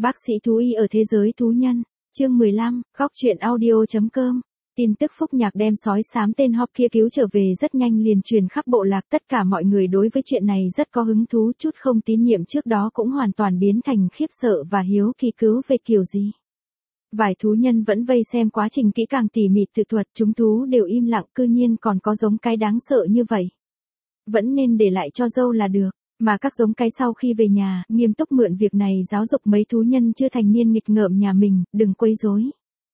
Bác sĩ thú y ở thế giới thú nhân, chương 15, góc truyện audio.com. Tin tức Phúc Nhạc đem sói xám tên Hop kia cứu trở về rất nhanh liền truyền khắp bộ lạc, tất cả mọi người đối với chuyện này rất có hứng thú, chút không tín nhiệm trước đó cũng hoàn toàn biến thành khiếp sợ và hiếu kỳ cứu về kiểu gì. Vài thú nhân vẫn vây xem quá trình kỹ càng tỉ mỉ tự thuật, chúng thú đều im lặng, cư nhiên còn có giống cái đáng sợ như vậy. Vẫn nên để lại cho dâu là được. Mà các giống cái sau khi về nhà, nghiêm túc mượn việc này giáo dục mấy thú nhân chưa thành niên nghịch ngợm nhà mình, đừng quấy rối.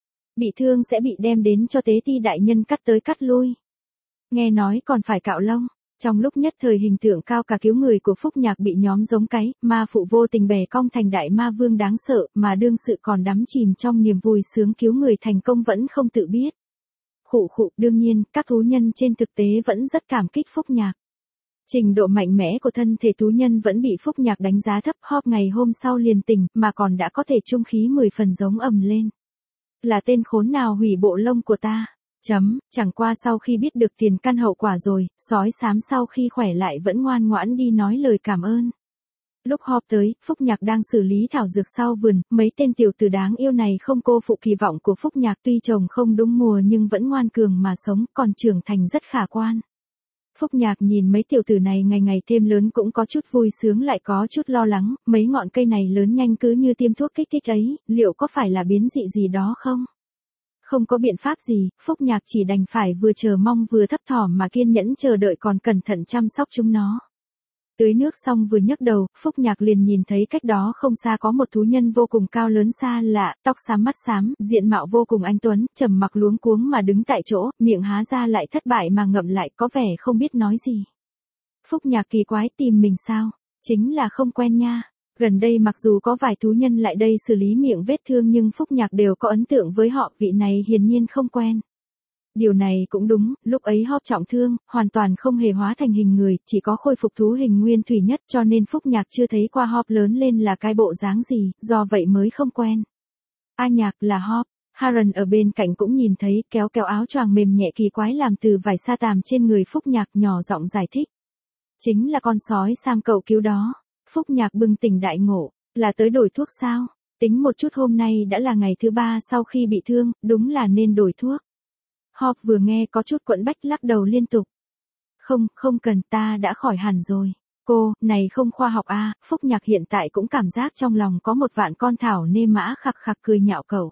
Bị thương sẽ bị đem đến cho tế ti đại nhân cắt tới cắt lui. Nghe nói còn phải cạo lông. Trong lúc nhất thời hình tượng cao cả cứu người của Phúc Nhạc bị nhóm giống cái, ma phụ vô tình bè cong thành đại ma vương đáng sợ, mà đương sự còn đắm chìm trong niềm vui sướng cứu người thành công vẫn không tự biết. Khụ, đương nhiên, các thú nhân trên thực tế vẫn rất cảm kích Phúc Nhạc. Trình độ mạnh mẽ của thân thể thú nhân vẫn bị Phúc Nhạc đánh giá thấp. Hop ngày hôm sau liền tỉnh, mà còn đã có thể trung khí 10 phần giống ầm lên. Là tên khốn nào hủy bộ lông của ta? Chẳng qua sau khi biết được tiền căn hậu quả rồi, sói xám sau khi khỏe lại vẫn ngoan ngoãn đi nói lời cảm ơn. Lúc Hop tới, Phúc Nhạc đang xử lý thảo dược sau vườn, mấy tên tiểu tử đáng yêu này không cô phụ kỳ vọng của Phúc Nhạc, tuy trồng không đúng mùa nhưng vẫn ngoan cường mà sống, còn trưởng thành rất khả quan. Phúc Nhạc nhìn mấy tiểu tử này ngày ngày thêm lớn cũng có chút vui sướng lại có chút lo lắng, mấy ngọn cây này lớn nhanh cứ như tiêm thuốc kích thích ấy, liệu có phải là biến dị gì đó không? Không có biện pháp gì, Phúc Nhạc chỉ đành phải vừa chờ mong vừa thấp thỏm mà kiên nhẫn chờ đợi còn cẩn thận chăm sóc chúng nó. Tưới nước xong vừa nhấc đầu, Phúc Nhạc liền nhìn thấy cách đó không xa có một thú nhân vô cùng cao lớn xa lạ, tóc xám mắt xám, diện mạo vô cùng anh tuấn, trầm mặc luống cuống mà đứng tại chỗ, miệng há ra lại thất bại mà ngậm lại, có vẻ không biết nói gì. Phúc Nhạc kỳ quái, tìm mình sao? Chính là không quen nha. Gần đây mặc dù có vài thú nhân lại đây xử lý miệng vết thương nhưng Phúc Nhạc đều có ấn tượng với họ, vị này hiển nhiên không quen. Điều này cũng đúng, lúc ấy Hop trọng thương, hoàn toàn không hề hóa thành hình người, chỉ có khôi phục thú hình nguyên thủy nhất, cho nên Phúc Nhạc chưa thấy qua Hop lớn lên là cái bộ dáng gì, do vậy mới không quen. A Nhạc là Hop. Haran ở bên cạnh cũng nhìn thấy, kéo áo choàng mềm nhẹ kỳ quái làm từ vải sa tàm trên người Phúc Nhạc, nhỏ giọng giải thích. Chính là con sói Sam cậu cứu đó. Phúc Nhạc bừng tỉnh đại ngộ, là tới đổi thuốc sao? Tính một chút hôm nay đã là ngày thứ 3 sau khi bị thương, đúng là nên đổi thuốc. Hop vừa nghe có chút quẫn bách lắc đầu liên tục. Không cần, ta đã khỏi hẳn rồi. Cô, này không khoa học a. Phúc Nhạc hiện tại cũng cảm giác trong lòng có một vạn con thảo nê mã khặc cười nhạo cậu.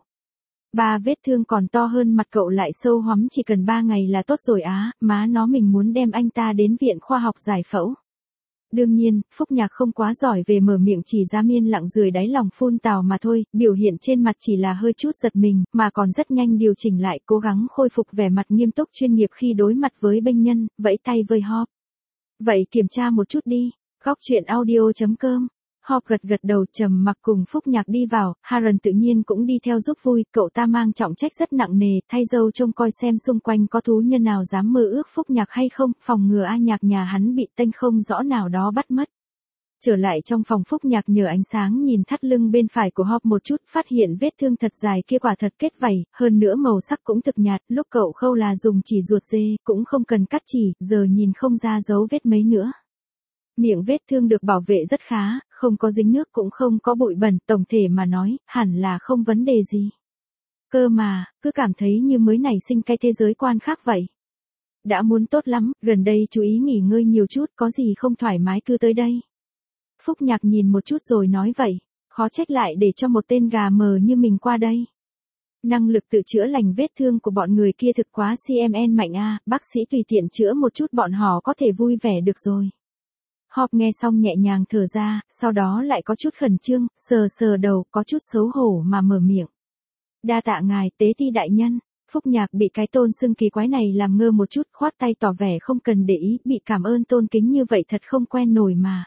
3 vết thương còn to hơn mặt cậu lại sâu hoắm, chỉ cần 3 ngày là tốt rồi á, má nó mình muốn đem anh ta đến viện khoa học giải phẫu. Đương nhiên, Phúc Nhạc không quá giỏi về mở miệng, chỉ ra miên lặng dưới đáy lòng phun tào mà thôi, biểu hiện trên mặt chỉ là hơi chút giật mình, mà còn rất nhanh điều chỉnh lại, cố gắng khôi phục vẻ mặt nghiêm túc chuyên nghiệp khi đối mặt với bệnh nhân, vẫy tay với Hop. Vậy kiểm tra một chút đi, góc truyện audio.com. Hop gật đầu trầm mặc cùng Phúc Nhạc đi vào, Haran tự nhiên cũng đi theo giúp vui, cậu ta mang trọng trách rất nặng nề, thay dâu trông coi xem xung quanh có thú nhân nào dám mơ ước Phúc Nhạc hay không, phòng ngừa A Nhạc nhà hắn bị tênh không rõ nào đó bắt mất. Trở lại trong phòng, Phúc Nhạc nhờ ánh sáng nhìn thắt lưng bên phải của Hop một chút, phát hiện vết thương thật dài kia quả thật kết vảy, hơn nữa màu sắc cũng thực nhạt, lúc cậu khâu là dùng chỉ ruột dê, cũng không cần cắt chỉ, giờ nhìn không ra dấu vết mấy nữa. Miệng vết thương được bảo vệ rất khá, không có dính nước cũng không có bụi bẩn, tổng thể mà nói, hẳn là không vấn đề gì. Cơ mà, cứ cảm thấy như mới nảy sinh cái thế giới quan khác vậy. Đã muốn tốt lắm, gần đây chú ý nghỉ ngơi nhiều chút, có gì không thoải mái cứ tới đây. Phúc Nhạc nhìn một chút rồi nói vậy, khó trách lại để cho một tên gà mờ như mình qua đây. Năng lực tự chữa lành vết thương của bọn người kia thực quá CMN mạnh a, bác sĩ tùy tiện chữa một chút bọn họ có thể vui vẻ được rồi. Hop nghe xong nhẹ nhàng thở ra, sau đó lại có chút khẩn trương, sờ đầu, có chút xấu hổ mà mở miệng. Đa tạ ngài, tế ti đại nhân. Phúc Nhạc bị cái tôn xưng kỳ quái này làm ngơ một chút, khoát tay tỏ vẻ không cần để ý, bị cảm ơn tôn kính như vậy thật không quen nổi mà.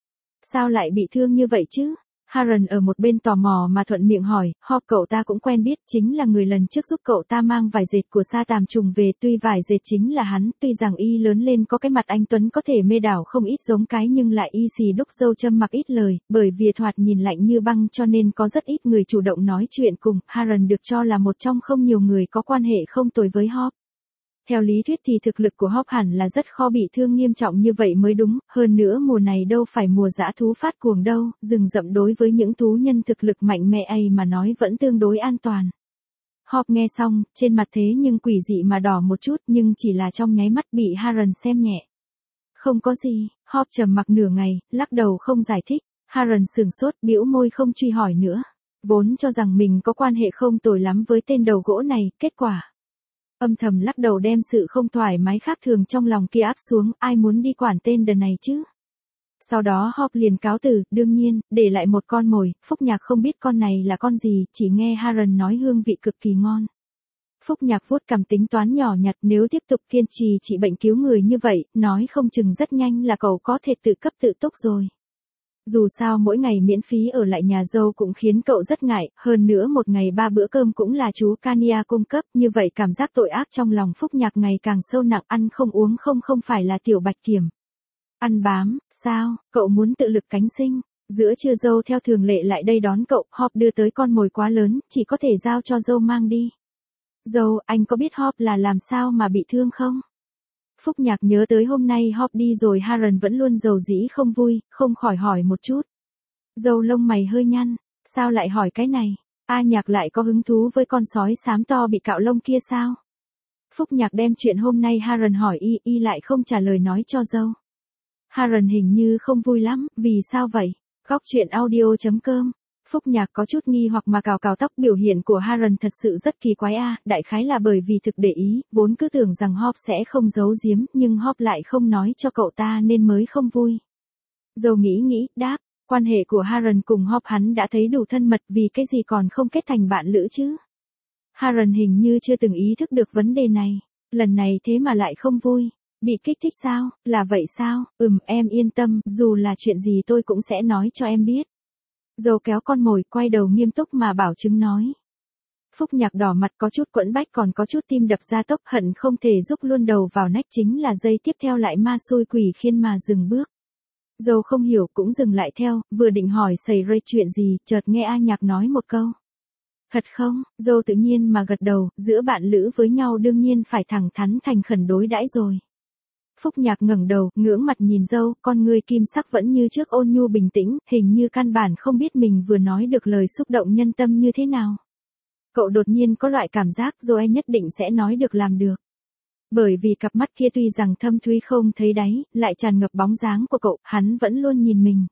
Sao lại bị thương như vậy chứ? Haran ở một bên tò mò mà thuận miệng hỏi, Hop cậu ta cũng quen biết, chính là người lần trước giúp cậu ta mang vải dệt của sa tàm trùng về, tuy vải dệt chính là hắn, tuy rằng y lớn lên có cái mặt anh tuấn có thể mê đảo không ít giống cái nhưng lại y xì đúc dâu châm mặc ít lời, bởi vì thoạt nhìn lạnh như băng cho nên có rất ít người chủ động nói chuyện cùng, Haran được cho là một trong không nhiều người có quan hệ không tồi với Hop. Theo lý thuyết thì thực lực của Hop hẳn là rất khó bị thương nghiêm trọng như vậy mới đúng, hơn nữa mùa này đâu phải mùa dã thú phát cuồng đâu, rừng rậm đối với những thú nhân thực lực mạnh mẽ ấy mà nói vẫn tương đối an toàn. Hop nghe xong, trên mặt thế nhưng quỷ dị mà đỏ một chút nhưng chỉ là trong nháy mắt bị Harren xem nhẹ. Không có gì, Hop trầm mặc nửa ngày, lắc đầu không giải thích, Harren sửng sốt bĩu môi không truy hỏi nữa. Vốn cho rằng mình có quan hệ không tồi lắm với tên đầu gỗ này, kết quả. Âm thầm lắc đầu đem sự không thoải mái khác thường trong lòng kia áp xuống, ai muốn đi quản tên đần này chứ. Sau đó Hop liền cáo từ, đương nhiên, để lại một con mồi, Phúc Nhạc không biết con này là con gì, chỉ nghe Harren nói hương vị cực kỳ ngon. Phúc Nhạc vuốt cằm tính toán nhỏ nhặt, nếu tiếp tục kiên trì trị bệnh cứu người như vậy, nói không chừng rất nhanh là cậu có thể tự cấp tự túc rồi. Dù sao mỗi ngày miễn phí ở lại nhà dâu cũng khiến cậu rất ngại, hơn nữa một ngày 3 bữa cơm cũng là chú Kania cung cấp, như vậy cảm giác tội ác trong lòng Phúc Nhạc ngày càng sâu nặng, ăn không uống không phải là tiểu bạch kiểm. Ăn bám, sao, cậu muốn tự lực cánh sinh, giữa trưa dâu theo thường lệ lại đây đón cậu, Hop đưa tới con mồi quá lớn, chỉ có thể giao cho dâu mang đi. Dâu, anh có biết Hop là làm sao mà bị thương không? Phúc Nhạc nhớ tới hôm nay Hop đi rồi Harren vẫn luôn dầu dĩ không vui, không khỏi hỏi một chút. Dâu lông mày hơi nhăn, sao lại hỏi cái này? A Nhạc lại có hứng thú với con sói xám to bị cạo lông kia sao? Phúc Nhạc đem chuyện hôm nay Harren hỏi y lại không trả lời nói cho dâu. Harren hình như không vui lắm, vì sao vậy? Góc chuyện audio.com. Phúc Nhạc có chút nghi hoặc mà cào cào tóc, biểu hiện của Harren thật sự rất kỳ quái đại khái là bởi vì thực để ý, vốn cứ tưởng rằng Hop sẽ không giấu giếm, nhưng Hop lại không nói cho cậu ta nên mới không vui. Dâu nghĩ, đáp, quan hệ của Harren cùng Hop hắn đã thấy đủ thân mật, vì cái gì còn không kết thành bạn lữ chứ? Harren hình như chưa từng ý thức được vấn đề này, lần này thế mà lại không vui. Bị kích thích sao, là vậy sao, em yên tâm, dù là chuyện gì tôi cũng sẽ nói cho em biết. Dâu kéo con mồi, quay đầu nghiêm túc mà bảo chứng nói. Phúc Nhạc đỏ mặt có chút quẫn bách còn có chút tim đập ra tốc, hận không thể rúc luôn đầu vào nách, chính là giây tiếp theo lại ma xui quỷ khiến mà dừng bước. Dâu không hiểu cũng dừng lại theo, vừa định hỏi xảy ra chuyện gì, chợt nghe A Nhạc nói một câu. Thật không, dâu tự nhiên mà gật đầu, giữa bạn lữ với nhau đương nhiên phải thẳng thắn thành khẩn đối đãi rồi. Phúc Nhạc ngẩng đầu, ngưỡng mặt nhìn dâu, con ngươi kim sắc vẫn như trước ôn nhu bình tĩnh, hình như căn bản không biết mình vừa nói được lời xúc động nhân tâm như thế nào. Cậu đột nhiên có loại cảm giác rồi nhất định sẽ nói được làm được. Bởi vì cặp mắt kia tuy rằng thâm thúy không thấy đáy, lại tràn ngập bóng dáng của cậu, hắn vẫn luôn nhìn mình.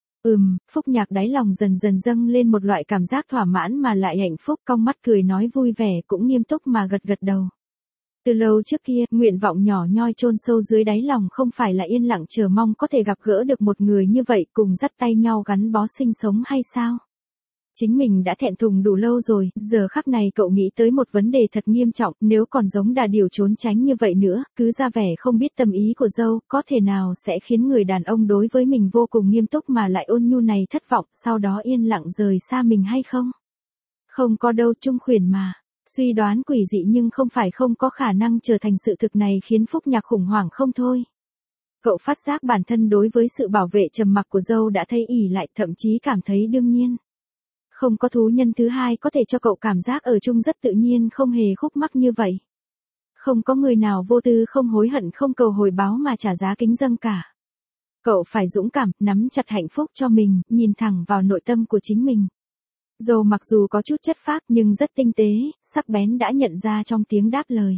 Phúc Nhạc đáy lòng dần dần dâng lên một loại cảm giác thỏa mãn mà lại hạnh phúc, cong mắt cười nói vui vẻ, cũng nghiêm túc mà gật đầu. Từ lâu trước kia, nguyện vọng nhỏ nhoi chôn sâu dưới đáy lòng không phải là yên lặng chờ mong có thể gặp gỡ được một người như vậy cùng dắt tay nhau gắn bó sinh sống hay sao? Chính mình đã thẹn thùng đủ lâu rồi, giờ khắc này cậu nghĩ tới một vấn đề thật nghiêm trọng, nếu còn giống đà điểu trốn tránh như vậy nữa, cứ ra vẻ không biết tâm ý của dâu, có thể nào sẽ khiến người đàn ông đối với mình vô cùng nghiêm túc mà lại ôn nhu này thất vọng, sau đó yên lặng rời xa mình hay không? Không có đâu, Trung Khuyển mà. Suy đoán quỷ dị nhưng không phải không có khả năng trở thành sự thực này khiến Phúc Nhạc khủng hoảng không thôi. Cậu phát giác bản thân đối với sự bảo vệ trầm mặc của dâu đã thấy ỉ lại, thậm chí cảm thấy đương nhiên. Không có thú nhân thứ hai có thể cho cậu cảm giác ở chung rất tự nhiên, không hề khúc mắc như vậy. Không có người nào vô tư không hối hận không cầu hồi báo mà trả giá kính dâng cả. Cậu phải dũng cảm, nắm chặt hạnh phúc cho mình, nhìn thẳng vào nội tâm của chính mình. Dâu mặc dù có chút chất phác nhưng rất tinh tế, sắc bén đã nhận ra trong tiếng đáp lời.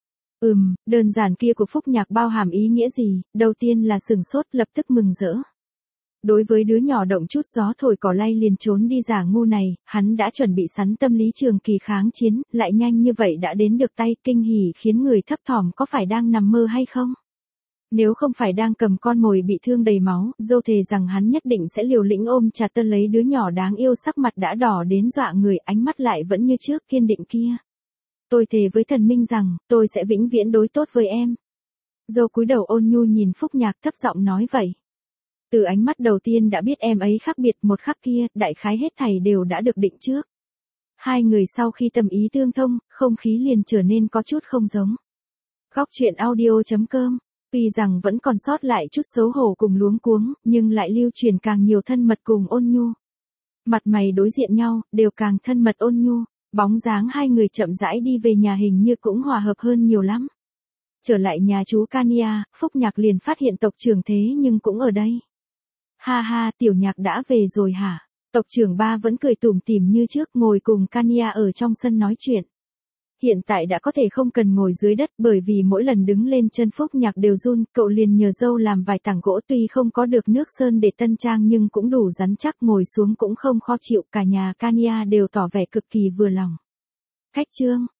Đơn giản kia của Phúc Nhạc bao hàm ý nghĩa gì, đầu tiên là sửng sốt lập tức mừng rỡ. Đối với đứa nhỏ động chút gió thổi cỏ lay liền trốn đi giả ngu này, hắn đã chuẩn bị sẵn tâm lý trường kỳ kháng chiến, lại nhanh như vậy đã đến được tay, kinh hỉ khiến người thấp thỏm có phải đang nằm mơ hay không? Nếu không phải đang cầm con mồi bị thương đầy máu, dâu thề rằng hắn nhất định sẽ liều lĩnh ôm chặt tơ lấy đứa nhỏ đáng yêu, sắc mặt đã đỏ đến dọa người, ánh mắt lại vẫn như trước kiên định kia. Tôi thề với thần minh rằng, tôi sẽ vĩnh viễn đối tốt với em. Dâu cúi đầu ôn nhu nhìn Phúc Nhạc thấp giọng nói vậy. Từ ánh mắt đầu tiên đã biết em ấy khác biệt, một khắc kia, đại khái hết thảy đều đã được định trước. Hai người sau khi tâm ý tương thông, không khí liền trở nên có chút không giống. Góc chuyện audio.com. Tuy rằng vẫn còn sót lại chút xấu hổ cùng luống cuống, nhưng lại lưu truyền càng nhiều thân mật cùng ôn nhu. Mặt mày đối diện nhau, đều càng thân mật ôn nhu, bóng dáng hai người chậm rãi đi về nhà hình như cũng hòa hợp hơn nhiều lắm. Trở lại nhà chú Kania, Phúc Nhạc liền phát hiện tộc trưởng thế nhưng cũng ở đây. Ha ha, tiểu nhạc đã về rồi hả? Tộc trưởng ba vẫn cười tủm tỉm như trước ngồi cùng Kania ở trong sân nói chuyện. Hiện tại đã có thể không cần ngồi dưới đất bởi vì mỗi lần đứng lên chân Phúc Nhạc đều run, cậu liền nhờ dâu làm vài tảng gỗ tuy không có được nước sơn để tân trang nhưng cũng đủ rắn chắc ngồi xuống cũng không khó chịu, cả nhà Kania đều tỏ vẻ cực kỳ vừa lòng. Khách trương,